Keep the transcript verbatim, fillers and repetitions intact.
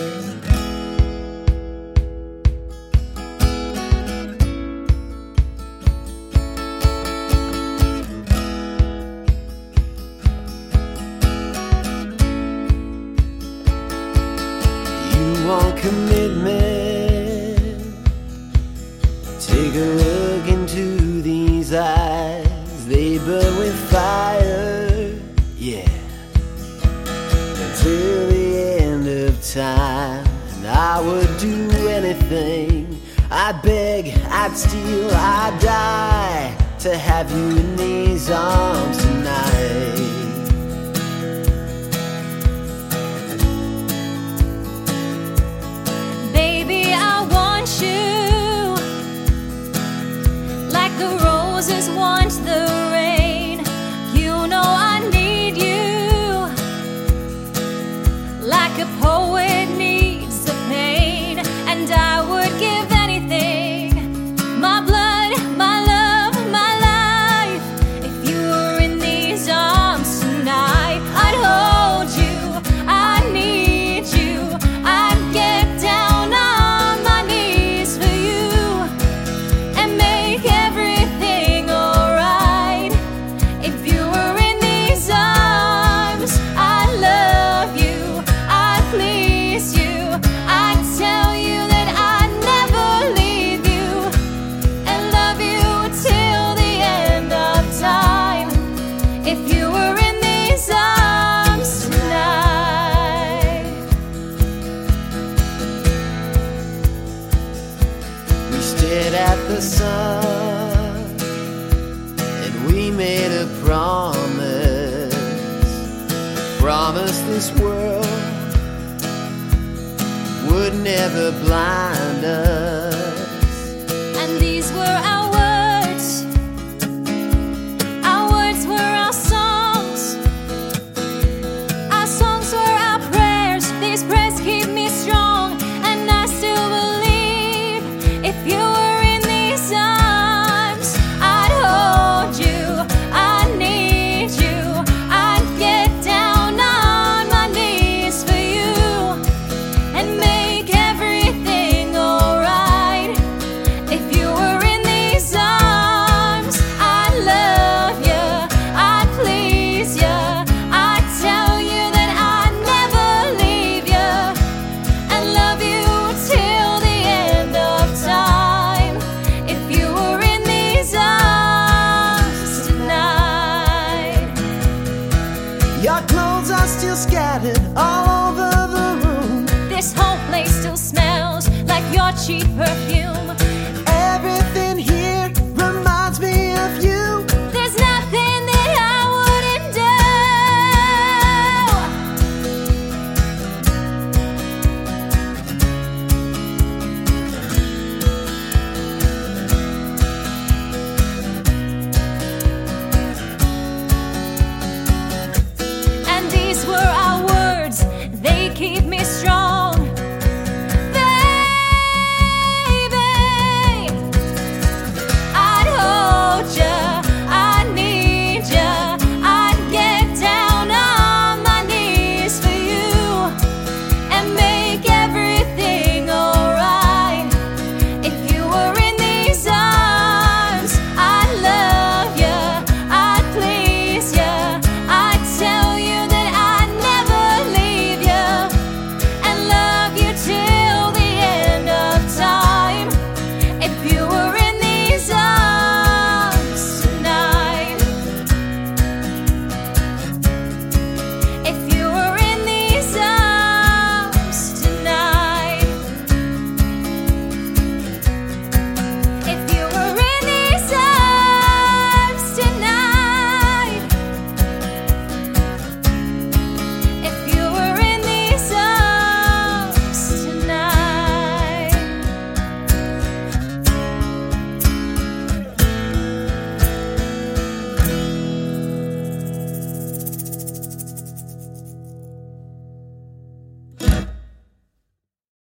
Want commitment? Take a look into these eyes. They burn with fire, yeah, until the end of time. And I would do anything. I'd beg, I'd steal, I'd die to have you in these arms tonight. Want the rain, you know I need you, like a poet needs the pain, and I would give anything, my blood, my love, my life, if you were in these arms tonight. I'd hold you, I need you, I'd get down on my knees for you, and make everything at the sun, and we made a promise, promise this world would never blind us. And these were our words, our words were our songs, our songs were our prayers. These prayers keep me strong, and I still believe if you were still scattered all over the room. This whole place still smells like your cheap perfume.